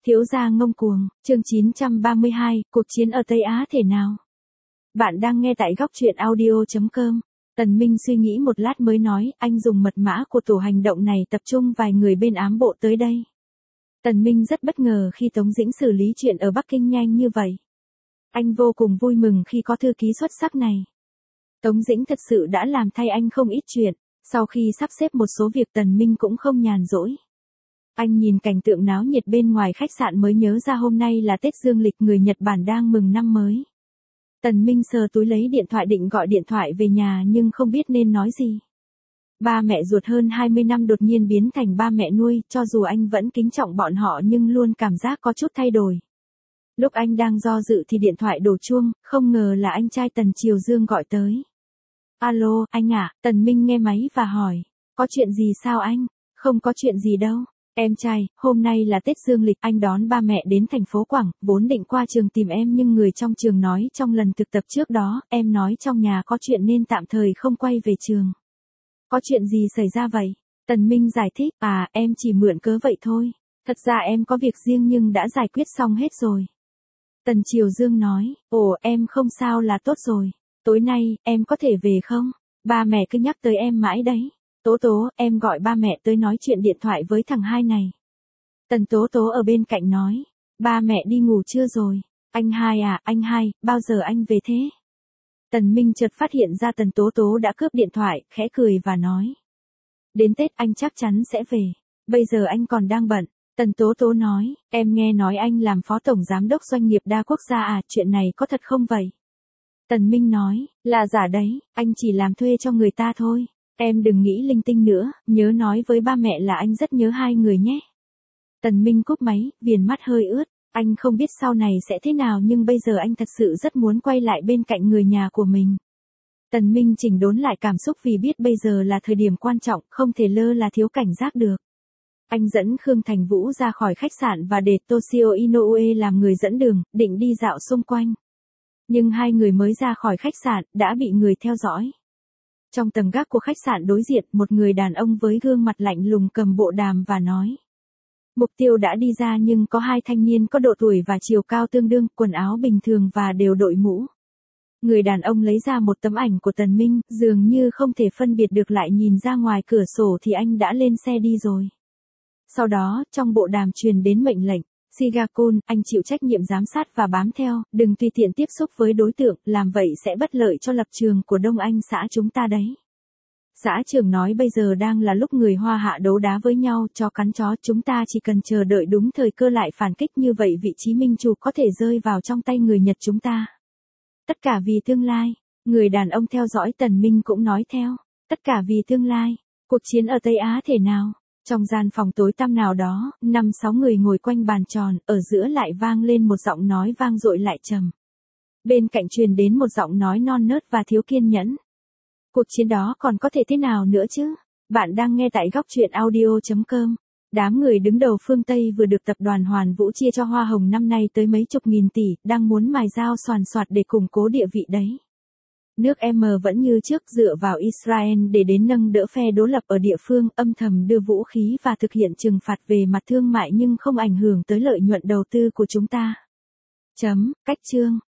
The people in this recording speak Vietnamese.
Thiếu gia ngông cuồng, chương 932, cuộc chiến ở Tây Á thể nào? Bạn đang nghe tại góc truyện audio.com. Tần Minh suy nghĩ một lát mới nói, anh dùng mật mã của tổ hành động này tập trung vài người bên ám bộ tới đây. Tần Minh rất bất ngờ khi Tống Dĩnh xử lý chuyện ở Bắc Kinh nhanh như vậy. Anh vô cùng vui mừng khi có thư ký xuất sắc này. Tống Dĩnh thật sự đã làm thay anh không ít chuyện, sau khi sắp xếp một số việc Tần Minh cũng không nhàn rỗi. Anh nhìn cảnh tượng náo nhiệt bên ngoài khách sạn mới nhớ ra hôm nay là Tết Dương lịch, người Nhật Bản đang mừng năm mới. Tần Minh sờ túi lấy điện thoại định gọi điện thoại về nhà nhưng không biết nên nói gì. Ba mẹ ruột hơn 20 năm đột nhiên biến thành ba mẹ nuôi, cho dù anh vẫn kính trọng bọn họ nhưng luôn cảm giác có chút thay đổi. Lúc anh đang do dự thì điện thoại đổ chuông, không ngờ là anh trai Tần Triều Dương gọi tới. Alo, anh à, Tần Minh nghe máy và hỏi. Có chuyện gì sao anh? Không có chuyện gì đâu. Em trai, hôm nay là Tết Dương lịch, anh đón ba mẹ đến thành phố Quảng, vốn định qua trường tìm em nhưng người trong trường nói trong lần thực tập trước đó, em nói trong nhà có chuyện nên tạm thời không quay về trường. Có chuyện gì xảy ra vậy? Tần Minh giải thích, em chỉ mượn cớ vậy thôi. Thật ra em có việc riêng nhưng đã giải quyết xong hết rồi. Tần Triều Dương nói, em không sao là tốt rồi. Tối nay, em có thể về không? Ba mẹ cứ nhắc tới em mãi đấy. Tố Tố, em gọi ba mẹ tới nói chuyện điện thoại với thằng Hai này. Tần Tố Tố ở bên cạnh nói, ba mẹ đi ngủ chưa rồi? Anh Hai à, anh Hai, bao giờ anh về thế? Tần Minh chợt phát hiện ra Tần Tố Tố đã cướp điện thoại, khẽ cười và nói. Đến Tết anh chắc chắn sẽ về, bây giờ anh còn đang bận. Tần Tố Tố nói, em nghe nói anh làm phó tổng giám đốc doanh nghiệp đa quốc gia à, chuyện này có thật không vậy? Tần Minh nói, là giả đấy, anh chỉ làm thuê cho người ta thôi. Em đừng nghĩ linh tinh nữa, nhớ nói với ba mẹ là anh rất nhớ hai người nhé. Tần Minh cúp máy, viền mắt hơi ướt, anh không biết sau này sẽ thế nào nhưng bây giờ anh thật sự rất muốn quay lại bên cạnh người nhà của mình. Tần Minh chỉnh đốn lại cảm xúc vì biết bây giờ là thời điểm quan trọng, không thể lơ là thiếu cảnh giác được. Anh dẫn Khương Thành Vũ ra khỏi khách sạn và để Toshio Inoue làm người dẫn đường, định đi dạo xung quanh. Nhưng hai người mới ra khỏi khách sạn, đã bị người theo dõi. Trong tầng gác của khách sạn đối diện, một người đàn ông với gương mặt lạnh lùng cầm bộ đàm và nói. Mục tiêu đã đi ra nhưng có hai thanh niên có độ tuổi và chiều cao tương đương, quần áo bình thường và đều đội mũ. Người đàn ông lấy ra một tấm ảnh của Tần Minh, dường như không thể phân biệt được lại nhìn ra ngoài cửa sổ thì anh đã lên xe đi rồi. Sau đó, trong bộ đàm truyền đến mệnh lệnh. Sigakun, anh chịu trách nhiệm giám sát và bám theo, đừng tùy tiện tiếp xúc với đối tượng, làm vậy sẽ bất lợi cho lập trường của Đông Anh xã chúng ta đấy. Xã trưởng nói bây giờ đang là lúc người Hoa Hạ đấu đá với nhau, chó cắn chó, chúng ta chỉ cần chờ đợi đúng thời cơ lại phản kích, như vậy vị trí minh chủ có thể rơi vào trong tay người Nhật chúng ta. Tất cả vì tương lai, người đàn ông theo dõi Tần Minh cũng nói theo, tất cả vì tương lai, cuộc chiến ở Tây Á thể nào? Trong gian phòng tối tăm nào đó, 5-6 người ngồi quanh bàn tròn, ở giữa lại vang lên một giọng nói vang dội lại trầm. Bên cạnh truyền đến một giọng nói non nớt và thiếu kiên nhẫn. Cuộc chiến đó còn có thể thế nào nữa chứ? Bạn đang nghe tại góc truyện audio.com. Đám người đứng đầu phương Tây vừa được tập đoàn Hoàn Vũ chia cho hoa hồng năm nay tới mấy chục nghìn tỷ, đang muốn mài dao xoàn xoạt để củng cố địa vị đấy. Nước M vẫn như trước dựa vào Israel để đến nâng đỡ phe đối lập ở địa phương, âm thầm đưa vũ khí và thực hiện trừng phạt về mặt thương mại nhưng không ảnh hưởng tới lợi nhuận đầu tư của chúng ta. Cách chương